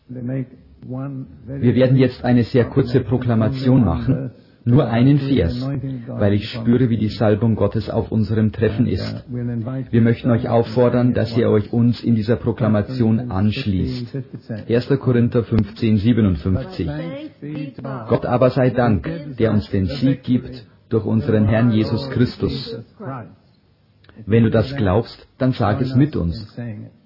Wir werden jetzt eine sehr kurze Proklamation machen, nur einen Vers, weil ich spüre, wie die Salbung Gottes auf unserem Treffen ist. Wir möchten euch auffordern, dass ihr euch uns in dieser Proklamation anschließt. 1. Korinther 15, 57. Gott aber sei Dank, der uns den Sieg gibt durch unseren Herrn Jesus Christus. Wenn du das glaubst, dann sag es mit uns.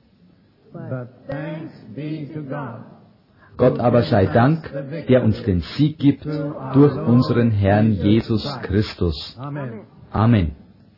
Gott aber sei Dank, der uns den Sieg gibt durch unseren Herrn Jesus Christus. Amen.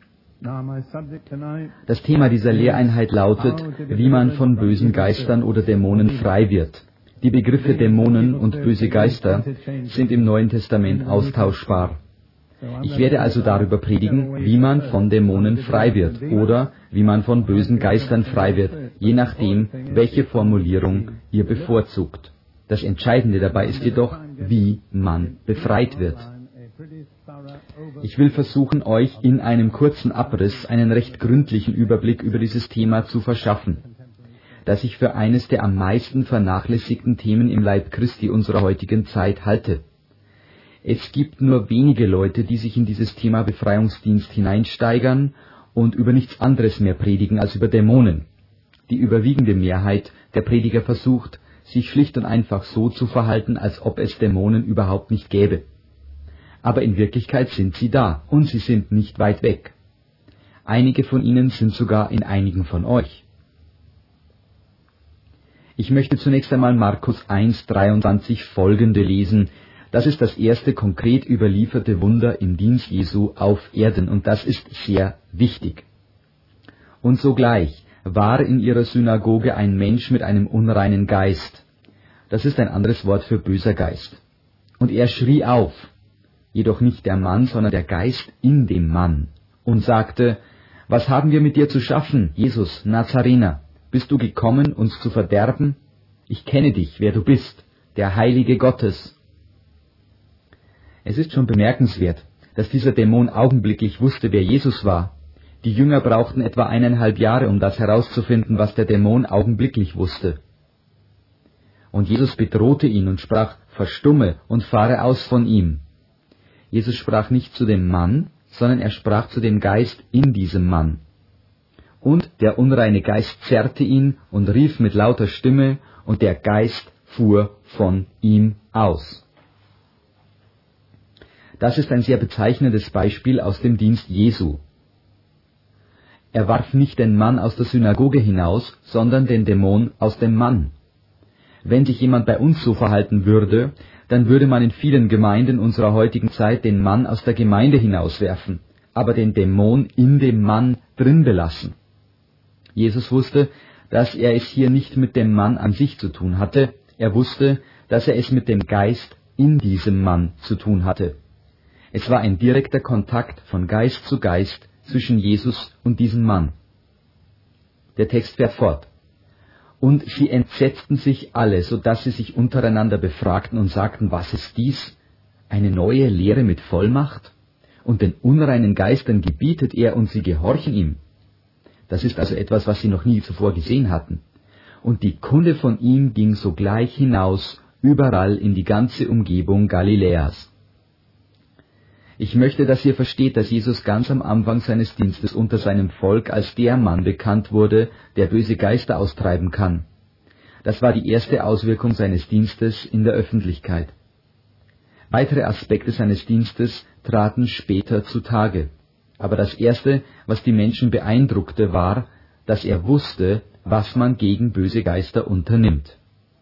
Das Thema dieser Lehreinheit lautet, wie man von bösen Geistern oder Dämonen frei wird. Die Begriffe Dämonen und böse Geister sind im Neuen Testament austauschbar. Ich werde also darüber predigen, wie man von Dämonen frei wird oder wie man von bösen Geistern frei wird, je nachdem, welche Formulierung ihr bevorzugt. Das Entscheidende dabei ist jedoch, wie man befreit wird. Ich will versuchen, euch in einem kurzen Abriss einen recht gründlichen Überblick über dieses Thema zu verschaffen, das ich für eines der am meisten vernachlässigten Themen im Leib Christi unserer heutigen Zeit halte. Es gibt nur wenige Leute, die sich in dieses Thema Befreiungsdienst hineinsteigern und über nichts anderes mehr predigen als über Dämonen. Die überwiegende Mehrheit der Prediger versucht, sich schlicht und einfach so zu verhalten, als ob es Dämonen überhaupt nicht gäbe. Aber in Wirklichkeit sind sie da und sie sind nicht weit weg. Einige von ihnen sind sogar in einigen von euch. Ich möchte zunächst einmal Markus 1,23 folgende lesen. Das ist das erste konkret überlieferte Wunder im Dienst Jesu auf Erden und das ist sehr wichtig. Und sogleich war in ihrer Synagoge ein Mensch mit einem unreinen Geist. Das ist ein anderes Wort für böser Geist. Und er schrie auf, jedoch nicht der Mann, sondern der Geist in dem Mann, und sagte, was haben wir mit dir zu schaffen, Jesus, Nazarener? Bist du gekommen, uns zu verderben? Ich kenne dich, wer du bist, der Heilige Gottes. Es ist schon bemerkenswert, dass dieser Dämon augenblicklich wusste, wer Jesus war. Die Jünger brauchten etwa 1,5 Jahre, um das herauszufinden, was der Dämon augenblicklich wusste. Und Jesus bedrohte ihn und sprach, verstumme und fahre aus von ihm. Jesus sprach nicht zu dem Mann, sondern er sprach zu dem Geist in diesem Mann. Und der unreine Geist zerrte ihn und rief mit lauter Stimme, und der Geist fuhr von ihm aus. Das ist ein sehr bezeichnendes Beispiel aus dem Dienst Jesu. Er warf nicht den Mann aus der Synagoge hinaus, sondern den Dämon aus dem Mann. Wenn sich jemand bei uns so verhalten würde, dann würde man in vielen Gemeinden unserer heutigen Zeit den Mann aus der Gemeinde hinauswerfen, aber den Dämon in dem Mann drin belassen. Jesus wusste, dass er es hier nicht mit dem Mann an sich zu tun hatte, er wusste, dass er es mit dem Geist in diesem Mann zu tun hatte. Es war ein direkter Kontakt von Geist zu Geist zwischen Jesus und diesem Mann. Der Text fährt fort. Und sie entsetzten sich alle, so dass sie sich untereinander befragten und sagten, was ist dies? Eine neue Lehre mit Vollmacht? Und den unreinen Geistern gebietet er und sie gehorchen ihm. Das ist also etwas, was sie noch nie zuvor gesehen hatten. Und die Kunde von ihm ging sogleich hinaus, überall in die ganze Umgebung Galiläas. Ich möchte, dass ihr versteht, dass Jesus ganz am Anfang seines Dienstes unter seinem Volk als der Mann bekannt wurde, der böse Geister austreiben kann. Das war die erste Auswirkung seines Dienstes in der Öffentlichkeit. Weitere Aspekte seines Dienstes traten später zutage. Aber das Erste, was die Menschen beeindruckte, war, dass er wusste, was man gegen böse Geister unternimmt.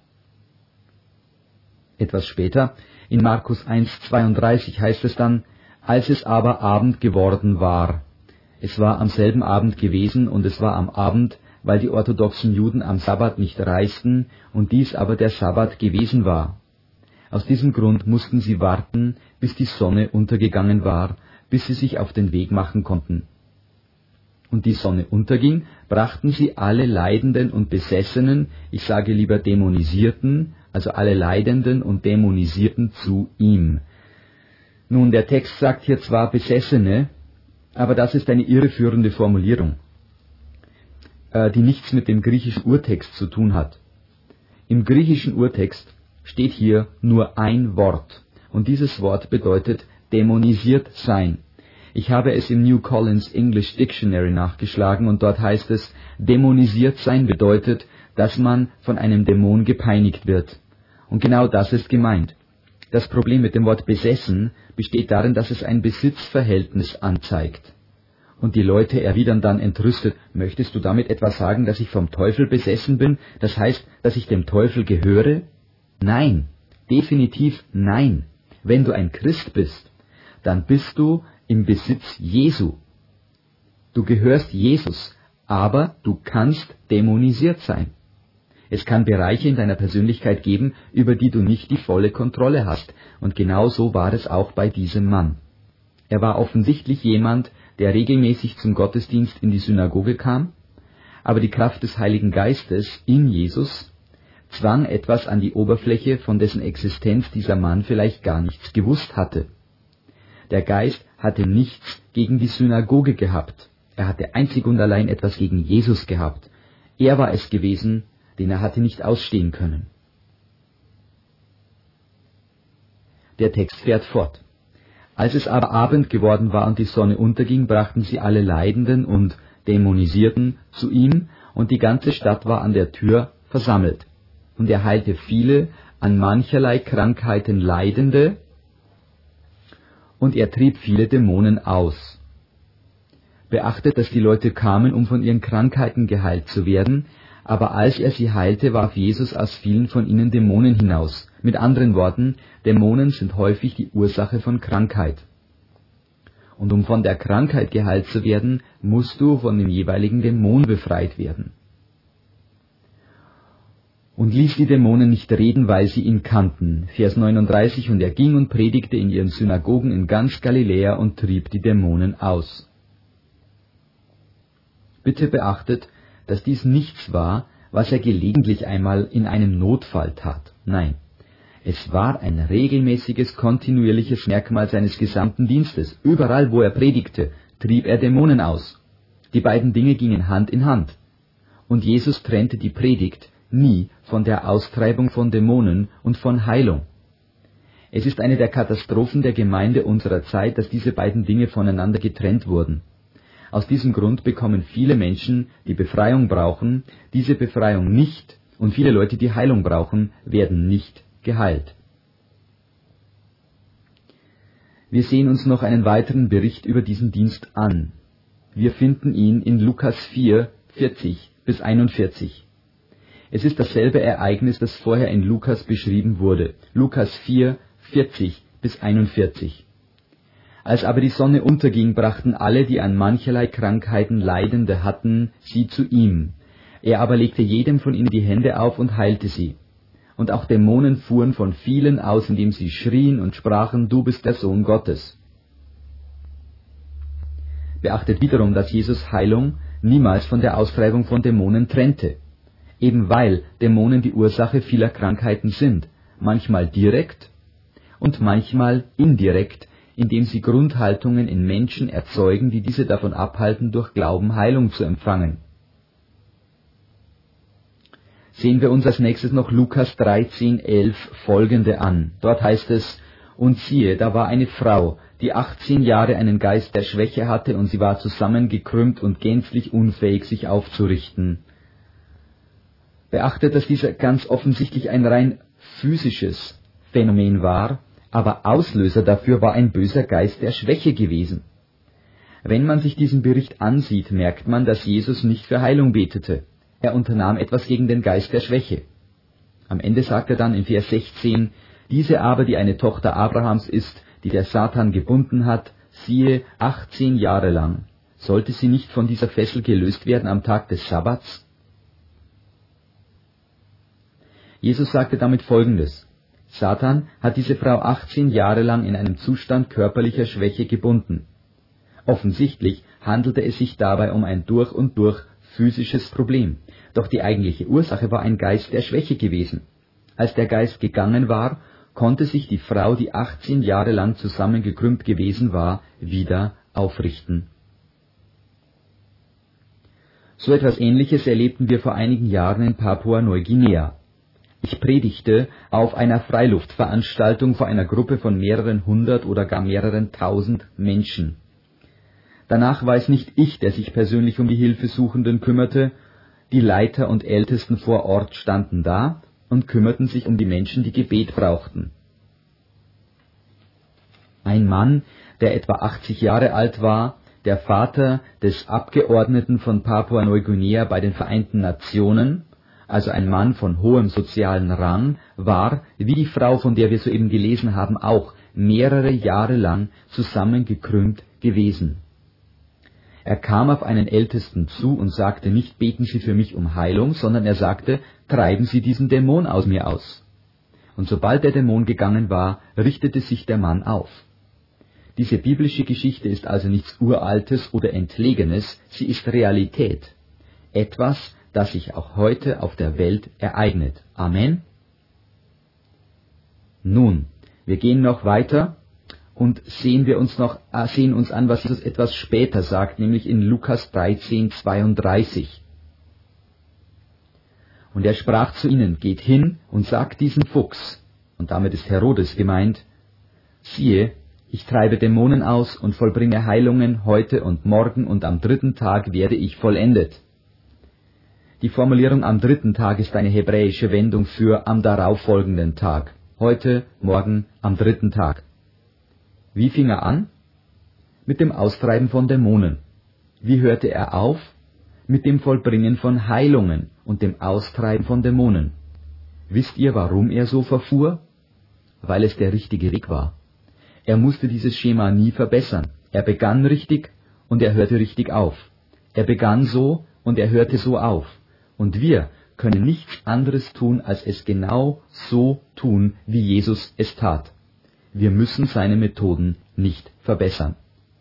Etwas später, in Markus 1,32 heißt es dann, als es aber Abend geworden war. Es war am selben Abend gewesen und es war am Abend, weil die orthodoxen Juden am Sabbat nicht reisten und dies aber der Sabbat gewesen war. Aus diesem Grund mussten sie warten, bis die Sonne untergegangen war, bis sie sich auf den Weg machen konnten. Und die Sonne unterging, brachten sie alle Leidenden und Besessenen, ich sage lieber Dämonisierten, also alle Leidenden und Dämonisierten zu ihm. Nun, der Text sagt hier zwar Besessene, aber das ist eine irreführende Formulierung, die nichts mit dem griechischen Urtext zu tun hat. Im griechischen Urtext steht hier nur ein Wort, und dieses Wort bedeutet dämonisiert sein. Ich habe es im New Collins English Dictionary nachgeschlagen, und dort heißt es, dämonisiert sein bedeutet, dass man von einem Dämon gepeinigt wird. Und genau das ist gemeint. Das Problem mit dem Wort besessen besteht darin, dass es ein Besitzverhältnis anzeigt. Und die Leute erwidern dann entrüstet, möchtest du damit etwa sagen, dass ich vom Teufel besessen bin? Das heißt, dass ich dem Teufel gehöre? Nein, definitiv nein. Wenn du ein Christ bist, dann bist du im Besitz Jesu. Du gehörst Jesus, aber du kannst dämonisiert sein. Es kann Bereiche in deiner Persönlichkeit geben, über die du nicht die volle Kontrolle hast. Und genau so war es auch bei diesem Mann. Er war offensichtlich jemand, der regelmäßig zum Gottesdienst in die Synagoge kam, aber die Kraft des Heiligen Geistes in Jesus zwang etwas an die Oberfläche, von dessen Existenz dieser Mann vielleicht gar nichts gewusst hatte. Der Geist hatte nichts gegen die Synagoge gehabt. Er hatte einzig und allein etwas gegen Jesus gehabt. Er war es gewesen, den er hatte nicht ausstehen können. Der Text fährt fort. Als es aber Abend geworden war und die Sonne unterging, brachten sie alle Leidenden und Dämonisierten zu ihm, und die ganze Stadt war an der Tür versammelt. Und er heilte viele an mancherlei Krankheiten Leidende, und er trieb viele Dämonen aus. Beachtet, dass die Leute kamen, um von ihren Krankheiten geheilt zu werden, aber als er sie heilte, warf Jesus aus vielen von ihnen Dämonen hinaus. Mit anderen Worten, Dämonen sind häufig die Ursache von Krankheit. Und um von der Krankheit geheilt zu werden, musst du von dem jeweiligen Dämon befreit werden. Und ließ die Dämonen nicht reden, weil sie ihn kannten. Vers 39, und er ging und predigte in ihren Synagogen in ganz Galiläa und trieb die Dämonen aus. Bitte beachtet, dass dies nichts war, was er gelegentlich einmal in einem Notfall tat. Nein, es war ein regelmäßiges, kontinuierliches Merkmal seines gesamten Dienstes. Überall, wo er predigte, trieb er Dämonen aus. Die beiden Dinge gingen Hand in Hand. Und Jesus trennte die Predigt nie von der Austreibung von Dämonen und von Heilung. Es ist eine der Katastrophen der Gemeinde unserer Zeit, dass diese beiden Dinge voneinander getrennt wurden. Aus diesem Grund bekommen viele Menschen, die Befreiung brauchen, diese Befreiung nicht, und viele Leute, die Heilung brauchen, werden nicht geheilt. Wir sehen uns noch einen weiteren Bericht über diesen Dienst an. Wir finden ihn in Lukas 4, 40 bis 41. Es ist dasselbe Ereignis, das vorher in Lukas beschrieben wurde. Lukas 4, 40 bis 41. Als aber die Sonne unterging, brachten alle, die an mancherlei Krankheiten Leidende hatten, sie zu ihm. Er aber legte jedem von ihnen die Hände auf und heilte sie. Und auch Dämonen fuhren von vielen aus, indem sie schrien und sprachen, du bist der Sohn Gottes. Beachtet wiederum, dass Jesus Heilung niemals von der Austreibung von Dämonen trennte. Eben weil Dämonen die Ursache vieler Krankheiten sind, manchmal direkt und manchmal indirekt, indem sie Grundhaltungen in Menschen erzeugen, die diese davon abhalten, durch Glauben Heilung zu empfangen. Sehen wir uns als nächstes noch Lukas 13,11 folgende an. Dort heißt es, und siehe, da war eine Frau, die 18 Jahre einen Geist der Schwäche hatte, und sie war zusammengekrümmt und gänzlich unfähig, sich aufzurichten. Beachtet, dass dieser ganz offensichtlich ein rein physisches Phänomen war, aber Auslöser dafür war ein böser Geist der Schwäche gewesen. Wenn man sich diesen Bericht ansieht, merkt man, dass Jesus nicht für Heilung betete. Er unternahm etwas gegen den Geist der Schwäche. Am Ende sagt er dann in Vers 16, diese aber, die eine Tochter Abrahams ist, die der Satan gebunden hat, siehe, 18 Jahre lang, sollte sie nicht von dieser Fessel gelöst werden am Tag des Sabbats? Jesus sagte damit Folgendes: Satan hat diese Frau 18 Jahre lang in einem Zustand körperlicher Schwäche gebunden. Offensichtlich handelte es sich dabei um ein durch und durch physisches Problem. Doch die eigentliche Ursache war ein Geist der Schwäche gewesen. Als der Geist gegangen war, konnte sich die Frau, die 18 Jahre lang zusammengekrümmt gewesen war, wieder aufrichten. So etwas Ähnliches erlebten wir vor einigen Jahren in Papua-Neuguinea. Ich predigte auf einer Freiluftveranstaltung vor einer Gruppe von mehreren hundert oder gar mehreren tausend Menschen. Danach war es nicht ich, der sich persönlich um die Hilfesuchenden kümmerte. Die Leiter und Ältesten vor Ort standen da und kümmerten sich um die Menschen, die Gebet brauchten. Ein Mann, der etwa 80 Jahre alt war, der Vater des Abgeordneten von Papua-Neuguinea bei den Vereinten Nationen, also ein Mann von hohem sozialen Rang, war, wie die Frau, von der wir soeben gelesen haben, auch mehrere Jahre lang zusammengekrümmt gewesen. Er kam auf einen Ältesten zu und sagte nicht, beten Sie für mich um Heilung, sondern er sagte, treiben Sie diesen Dämon aus mir aus. Und sobald der Dämon gegangen war, richtete sich der Mann auf. Diese biblische Geschichte ist also nichts Uraltes oder Entlegenes, sie ist Realität. Etwas, das sich auch heute auf der Welt ereignet. Amen. Nun, wir gehen noch weiter und sehen uns an, was Jesus etwas später sagt, nämlich in Lukas 13,32. Und er sprach zu ihnen, geht hin und sagt diesem Fuchs, und damit ist Herodes gemeint, siehe, ich treibe Dämonen aus und vollbringe Heilungen heute und morgen und am 3. Tag werde ich vollendet. Die Formulierung am 3. Tag ist eine hebräische Wendung für am darauffolgenden Tag. Heute, morgen, am 3. Tag. Wie fing er an? Mit dem Austreiben von Dämonen. Wie hörte er auf? Mit dem Vollbringen von Heilungen und dem Austreiben von Dämonen. Wisst ihr, warum er so verfuhr? Weil es der richtige Weg war. Er musste dieses Schema nie verbessern. Er begann richtig und er hörte richtig auf. Er begann so und er hörte so auf. Und wir können nichts anderes tun, als es genau so tun, wie Jesus es tat. Wir müssen seine Methoden nicht verbessern.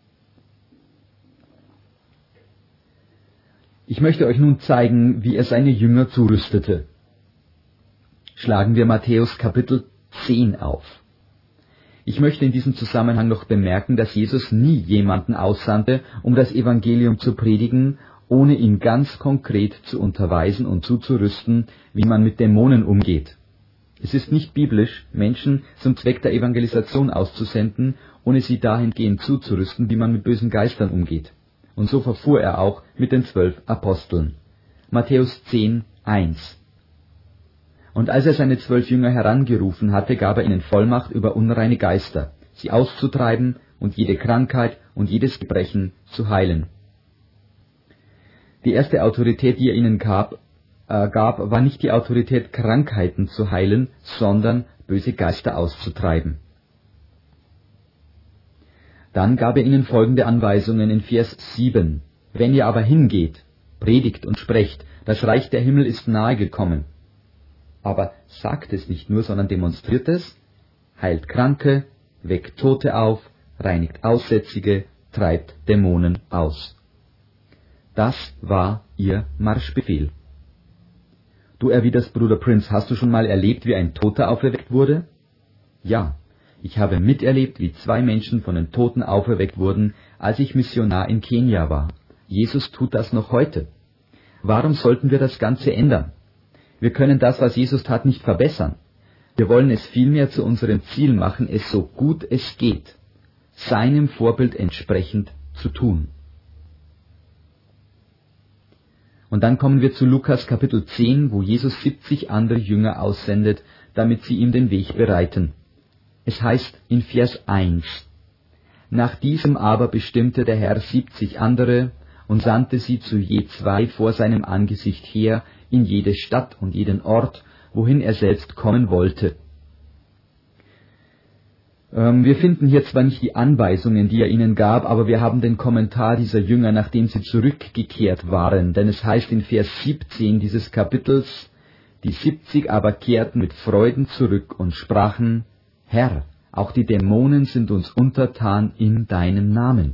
Ich möchte euch nun zeigen, wie er seine Jünger zurüstete. Schlagen wir Matthäus Kapitel 10 auf. Ich möchte in diesem Zusammenhang noch bemerken, dass Jesus nie jemanden aussandte, um das Evangelium zu predigen, ohne ihn ganz konkret zu unterweisen und zuzurüsten, wie man mit Dämonen umgeht. Es ist nicht biblisch, Menschen zum Zweck der Evangelisation auszusenden, ohne sie dahingehend zuzurüsten, wie man mit bösen Geistern umgeht. Und so verfuhr er auch mit den 12 Aposteln. Matthäus 10, 1. Und als er seine 12 Jünger herangerufen hatte, gab er ihnen Vollmacht über unreine Geister, sie auszutreiben und jede Krankheit und jedes Gebrechen zu heilen. Die erste Autorität, die er ihnen gab, war nicht die Autorität, Krankheiten zu heilen, sondern böse Geister auszutreiben. Dann gab er ihnen folgende Anweisungen in Vers 7. Wenn ihr aber hingeht, predigt und sprecht, das Reich der Himmel ist nahe gekommen. Aber sagt es nicht nur, sondern demonstriert es, heilt Kranke, weckt Tote auf, reinigt Aussätzige, treibt Dämonen aus. Das war ihr Marschbefehl. Du erwiderst, Bruder Prince, hast du schon mal erlebt, wie ein Toter auferweckt wurde? Ja, ich habe miterlebt, wie 2 Menschen von den Toten auferweckt wurden, als ich Missionar in Kenia war. Jesus tut das noch heute. Warum sollten wir das Ganze ändern? Wir können das, was Jesus tat, nicht verbessern. Wir wollen es vielmehr zu unserem Ziel machen, es so gut es geht, seinem Vorbild entsprechend zu tun. Und dann kommen wir zu Lukas Kapitel 10, wo Jesus 70 andere Jünger aussendet, damit sie ihm den Weg bereiten. Es heißt in Vers 1, nach diesem aber bestimmte der Herr 70 andere und sandte sie zu je 2 vor seinem Angesicht her, in jede Stadt und jeden Ort, wohin er selbst kommen wollte. Wir finden hier zwar nicht die Anweisungen, die er ihnen gab, aber wir haben den Kommentar dieser Jünger, nachdem sie zurückgekehrt waren. Denn es heißt in Vers 17 dieses Kapitels, die 70 aber kehrten mit Freuden zurück und sprachen, Herr, auch die Dämonen sind uns untertan in deinem Namen.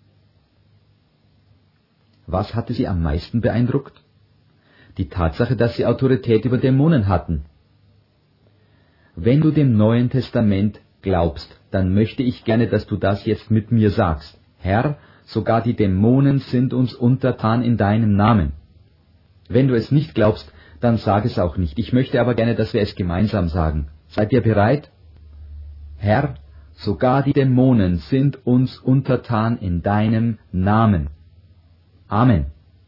Was hatte sie am meisten beeindruckt? Die Tatsache, dass sie Autorität über Dämonen hatten. Wenn du dem Neuen Testament glaubst, dann möchte ich gerne, dass du das jetzt mit mir sagst. Herr, sogar die Dämonen sind uns untertan in deinem Namen. Wenn du es nicht glaubst, dann sag es auch nicht. Ich möchte aber gerne, dass wir es gemeinsam sagen. Seid ihr bereit? Herr, sogar die Dämonen sind uns untertan in deinem Namen. Amen.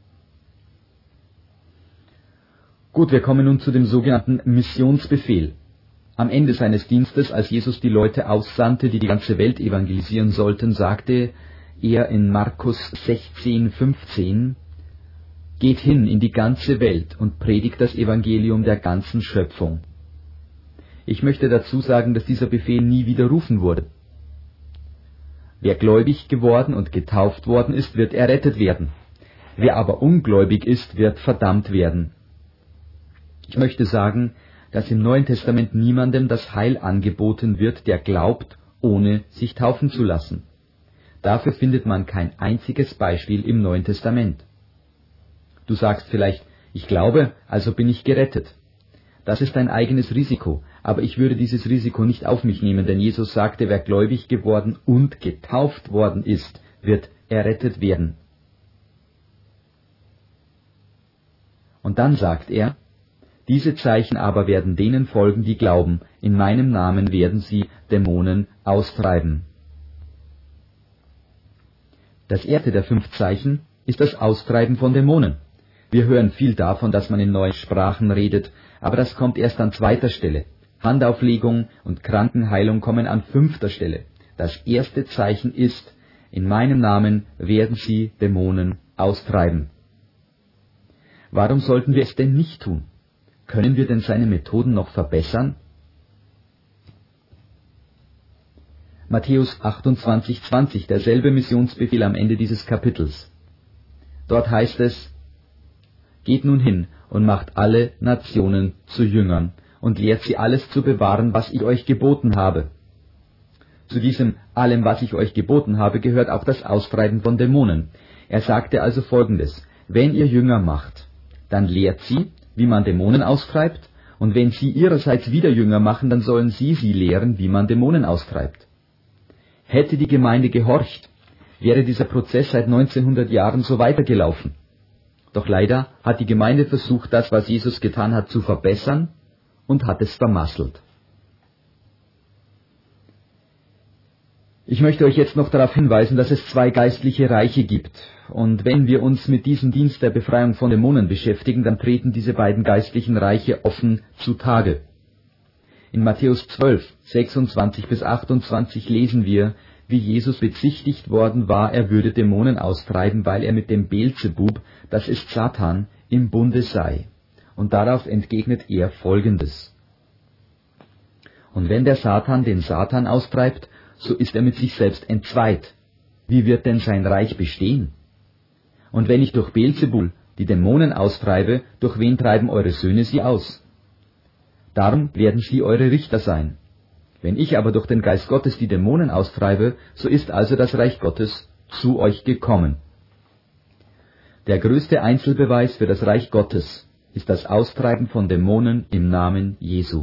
Gut, wir kommen nun zu dem sogenannten Missionsbefehl. Am Ende seines Dienstes, als Jesus die Leute aussandte, die die ganze Welt evangelisieren sollten, sagte er in Markus 16,15: Geht hin in die ganze Welt und predigt das Evangelium der ganzen Schöpfung. Ich möchte dazu sagen, dass dieser Befehl nie widerrufen wurde. Wer gläubig geworden und getauft worden ist, wird errettet werden. Wer aber ungläubig ist, wird verdammt werden. Ich möchte sagen, dass im Neuen Testament niemandem das Heil angeboten wird, der glaubt, ohne sich taufen zu lassen. Dafür findet man kein einziges Beispiel im Neuen Testament. Du sagst vielleicht, ich glaube, also bin ich gerettet. Das ist dein eigenes Risiko, aber ich würde dieses Risiko nicht auf mich nehmen, denn Jesus sagte, wer gläubig geworden und getauft worden ist, wird errettet werden. Und dann sagt er, diese Zeichen aber werden denen folgen, die glauben, in meinem Namen werden sie Dämonen austreiben. Das erste der 5 Zeichen ist das Austreiben von Dämonen. Wir hören viel davon, dass man in neuen Sprachen redet, aber das kommt erst an 2. Stelle. Handauflegung und Krankenheilung kommen an 5. Stelle. Das erste Zeichen ist, in meinem Namen werden sie Dämonen austreiben. Warum sollten wir es denn nicht tun? Können wir denn seine Methoden noch verbessern? Matthäus 28,20, derselbe Missionsbefehl am Ende dieses Kapitels. Dort heißt es: Geht nun hin und macht alle Nationen zu Jüngern und lehrt sie alles zu bewahren, was ich euch geboten habe. Zu diesem allem, was ich euch geboten habe, gehört auch das Austreiben von Dämonen. Er sagte also Folgendes: Wenn ihr Jünger macht, dann lehrt sie, wie man Dämonen austreibt, und wenn sie ihrerseits wieder Jünger machen, dann sollen sie lehren, wie man Dämonen austreibt. Hätte die Gemeinde gehorcht, wäre dieser Prozess seit 1900 Jahren so weitergelaufen. Doch leider hat die Gemeinde versucht, das, was Jesus getan hat, zu verbessern und hat es vermasselt. Ich möchte euch jetzt noch darauf hinweisen, dass es 2 geistliche Reiche gibt. Und wenn wir uns mit diesem Dienst der Befreiung von Dämonen beschäftigen, dann treten diese beiden geistlichen Reiche offen zutage. In Matthäus 12, 26 bis 28 lesen wir, wie Jesus bezichtigt worden war, er würde Dämonen austreiben, weil er mit dem Beelzebub, das ist Satan, im Bunde sei. Und darauf entgegnet er Folgendes: Und wenn der Satan den Satan austreibt, so ist er mit sich selbst entzweit. Wie wird denn sein Reich bestehen? Und wenn ich durch Beelzebul die Dämonen austreibe, durch wen treiben eure Söhne sie aus? Darum werden sie eure Richter sein. Wenn ich aber durch den Geist Gottes die Dämonen austreibe, so ist also das Reich Gottes zu euch gekommen. Der größte Einzelbeweis für das Reich Gottes ist das Austreiben von Dämonen im Namen Jesu.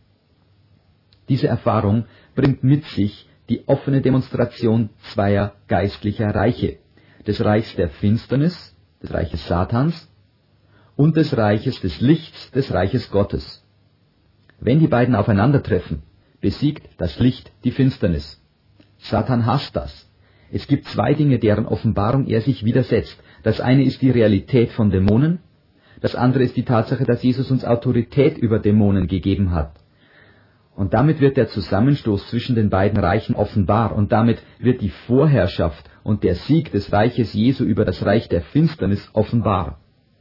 Diese Erfahrung bringt mit sich die offene Demonstration 2 geistlicher Reiche, des Reichs der Finsternis, des Reiches Satans, und des Reiches des Lichts, des Reiches Gottes. Wenn die beiden aufeinandertreffen, besiegt das Licht die Finsternis. Satan hasst das. Es gibt 2 Dinge, deren Offenbarung er sich widersetzt. Das eine ist die Realität von Dämonen, das andere ist die Tatsache, dass Jesus uns Autorität über Dämonen gegeben hat. Und damit wird der Zusammenstoß zwischen den beiden Reichen offenbar, und damit wird die Vorherrschaft und der Sieg des Reiches Jesu über das Reich der Finsternis offenbar.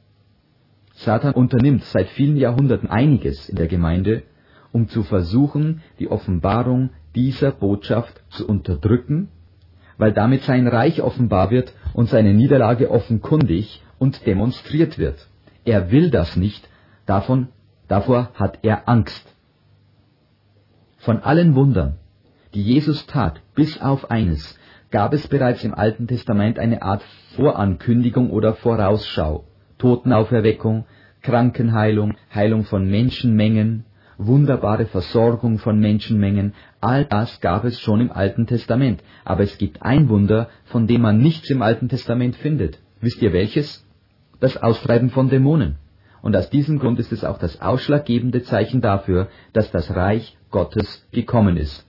Satan unternimmt seit vielen Jahrhunderten einiges in der Gemeinde, um zu versuchen, die Offenbarung dieser Botschaft zu unterdrücken, weil damit sein Reich offenbar wird und seine Niederlage offenkundig und demonstriert wird. Er will das nicht, davor hat er Angst. Von allen Wundern, die Jesus tat, bis auf eines, gab es bereits im Alten Testament eine Art Vorankündigung oder Vorausschau: Totenauferweckung, Krankenheilung, Heilung von Menschenmengen, wunderbare Versorgung von Menschenmengen. All das gab es schon im Alten Testament. Aber es gibt ein Wunder, von dem man nichts im Alten Testament findet. Wisst ihr welches? Das Austreiben von Dämonen. und aus diesem Grund ist es auch das ausschlaggebende Zeichen dafür, dass das Reich Gottes gekommen ist.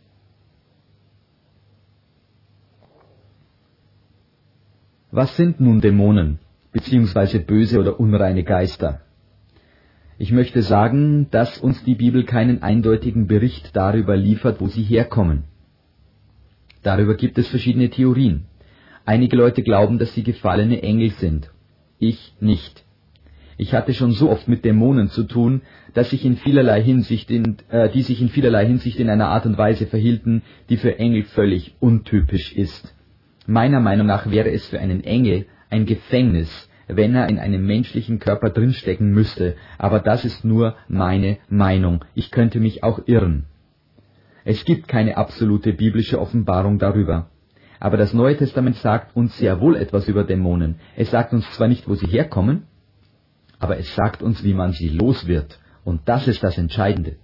Was sind nun Dämonen, beziehungsweise böse oder unreine Geister? Ich möchte sagen, dass uns die Bibel keinen eindeutigen Bericht darüber liefert, wo sie herkommen. Darüber gibt es verschiedene Theorien. Einige Leute glauben, dass sie gefallene Engel sind. Ich nicht. Ich hatte schon so oft mit Dämonen zu tun, die sich in vielerlei Hinsicht in einer Art und Weise verhielten, die für Engel völlig untypisch ist. Meiner Meinung nach wäre es für einen Engel ein Gefängnis, wenn er in einem menschlichen Körper drinstecken müsste, aber das ist nur meine Meinung. Ich könnte mich auch irren. Es gibt keine absolute biblische Offenbarung darüber. Aber das Neue Testament sagt uns sehr wohl etwas über Dämonen. Es sagt uns zwar nicht, wo sie herkommen, aber es sagt uns, wie man sie los wird. Und das ist das Entscheidende.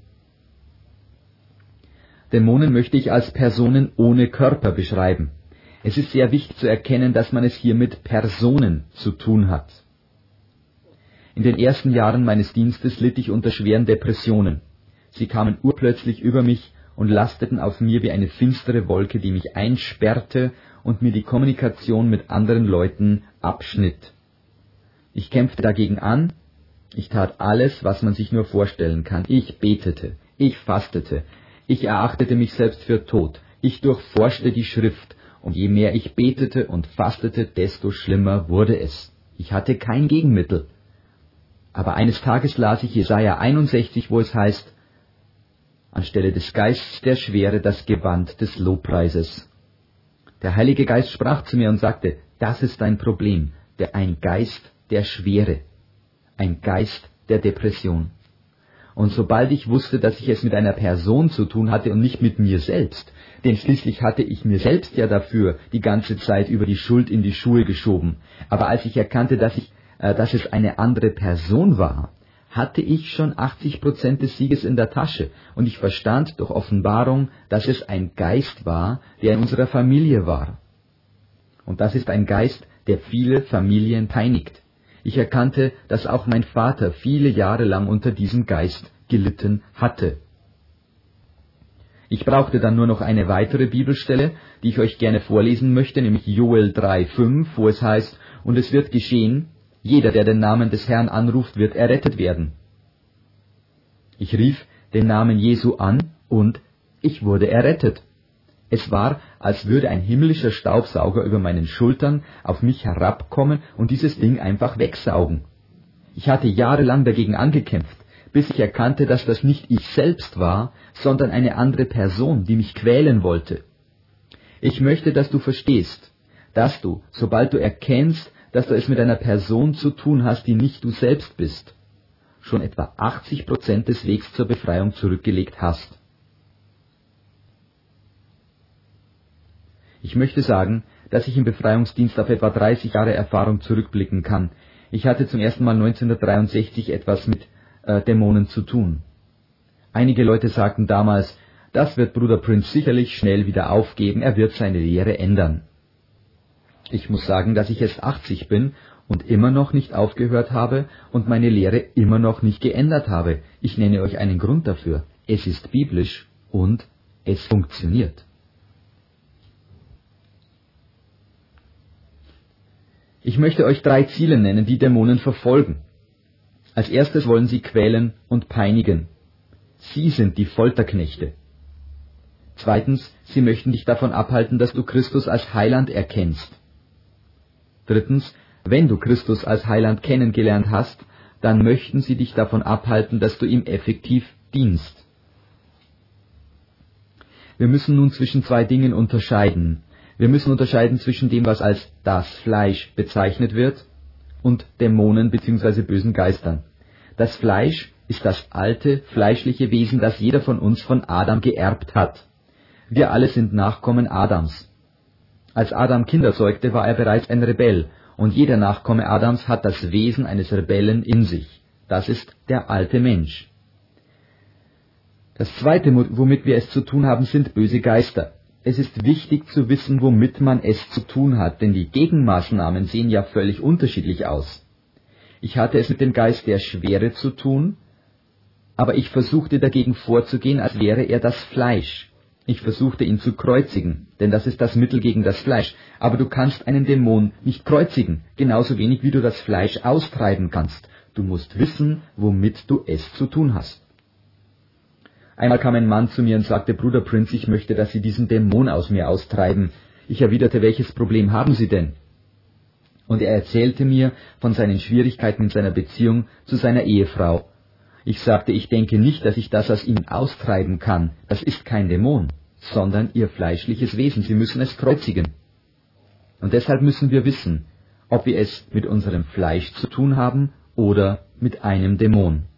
Dämonen möchte ich als Personen ohne Körper beschreiben. Es ist sehr wichtig zu erkennen, dass man es hier mit Personen zu tun hat. In den ersten Jahren meines Dienstes litt ich unter schweren Depressionen. Sie kamen urplötzlich über mich und lasteten auf mir wie eine finstere Wolke, die mich einsperrte und mir die Kommunikation mit anderen Leuten abschnitt. Ich kämpfte dagegen an, ich tat alles, was man sich nur vorstellen kann. Ich betete, ich fastete, ich erachtete mich selbst für tot, ich durchforschte die Schrift, und je mehr ich betete und fastete, desto schlimmer wurde es. Ich hatte kein Gegenmittel. Aber eines Tages las ich Jesaja 61, wo es heißt, anstelle des Geistes der Schwere das Gewand des Lobpreises. Der Heilige Geist sprach zu mir und sagte, das ist dein Problem, ein Geist der Schwere, ein Geist der Depression. Und sobald ich wusste, dass ich es mit einer Person zu tun hatte und nicht mit mir selbst, denn schließlich hatte ich mir selbst ja dafür die ganze Zeit über die Schuld in die Schuhe geschoben, aber als ich erkannte, dass es eine andere Person war, hatte ich schon 80% des Sieges in der Tasche, und ich verstand durch Offenbarung, dass es ein Geist war, der in unserer Familie war. Und das ist ein Geist, der viele Familien peinigt. Ich erkannte, dass auch mein Vater viele Jahre lang unter diesem Geist gelitten hatte. Ich brauchte dann nur noch eine weitere Bibelstelle, die ich euch gerne vorlesen möchte, nämlich Joel 3,5, wo es heißt, und es wird geschehen, jeder, der den Namen des Herrn anruft, wird errettet werden. Ich rief den Namen Jesu an und ich wurde errettet. Es war, als würde ein himmlischer Staubsauger über meinen Schultern auf mich herabkommen und dieses Ding einfach wegsaugen. Ich hatte jahrelang dagegen angekämpft, bis ich erkannte, dass das nicht ich selbst war, sondern eine andere Person, die mich quälen wollte. Ich möchte, dass du verstehst, dass du, sobald du erkennst, dass du es mit einer Person zu tun hast, die nicht du selbst bist, schon etwa 80% des Wegs zur Befreiung zurückgelegt hast. Ich möchte sagen, dass ich im Befreiungsdienst auf etwa 30 Jahre Erfahrung zurückblicken kann. Ich hatte zum ersten Mal 1963 etwas mit Dämonen zu tun. Einige Leute sagten damals, das wird Bruder Prince sicherlich schnell wieder aufgeben, er wird seine Lehre ändern. Ich muss sagen, dass ich jetzt 80 bin und immer noch nicht aufgehört habe und meine Lehre immer noch nicht geändert habe. Ich nenne euch einen Grund dafür. Es ist biblisch und es funktioniert. Ich möchte euch 3 Ziele nennen, die Dämonen verfolgen. Als erstes wollen sie quälen und peinigen. Sie sind die Folterknechte. Zweitens, sie möchten dich davon abhalten, dass du Christus als Heiland erkennst. Drittens, wenn du Christus als Heiland kennengelernt hast, dann möchten sie dich davon abhalten, dass du ihm effektiv dienst. Wir müssen nun zwischen 2 Dingen unterscheiden. Wir müssen unterscheiden zwischen dem, was als das Fleisch bezeichnet wird, und Dämonen bzw. bösen Geistern. Das Fleisch ist das alte, fleischliche Wesen, das jeder von uns von Adam geerbt hat. Wir alle sind Nachkommen Adams. Als Adam Kinder zeugte, war er bereits ein Rebell, und jeder Nachkomme Adams hat das Wesen eines Rebellen in sich. Das ist der alte Mensch. Das Zweite, womit wir es zu tun haben, sind böse Geister. Es ist wichtig zu wissen, womit man es zu tun hat, denn die Gegenmaßnahmen sehen ja völlig unterschiedlich aus. Ich hatte es mit dem Geist der Schwere zu tun, aber ich versuchte dagegen vorzugehen, als wäre er das Fleisch. Ich versuchte ihn zu kreuzigen, denn das ist das Mittel gegen das Fleisch. Aber du kannst einen Dämon nicht kreuzigen, genauso wenig wie du das Fleisch austreiben kannst. Du musst wissen, womit du es zu tun hast. Einmal kam ein Mann zu mir und sagte, Bruder Prince, ich möchte, dass Sie diesen Dämon aus mir austreiben. Ich erwiderte, welches Problem haben Sie denn? Und er erzählte mir von seinen Schwierigkeiten in seiner Beziehung zu seiner Ehefrau. Ich sagte, ich denke nicht, dass ich das aus ihm austreiben kann. Das ist kein Dämon, sondern Ihr fleischliches Wesen. Sie müssen es kreuzigen. Und deshalb müssen wir wissen, ob wir es mit unserem Fleisch zu tun haben oder mit einem Dämon.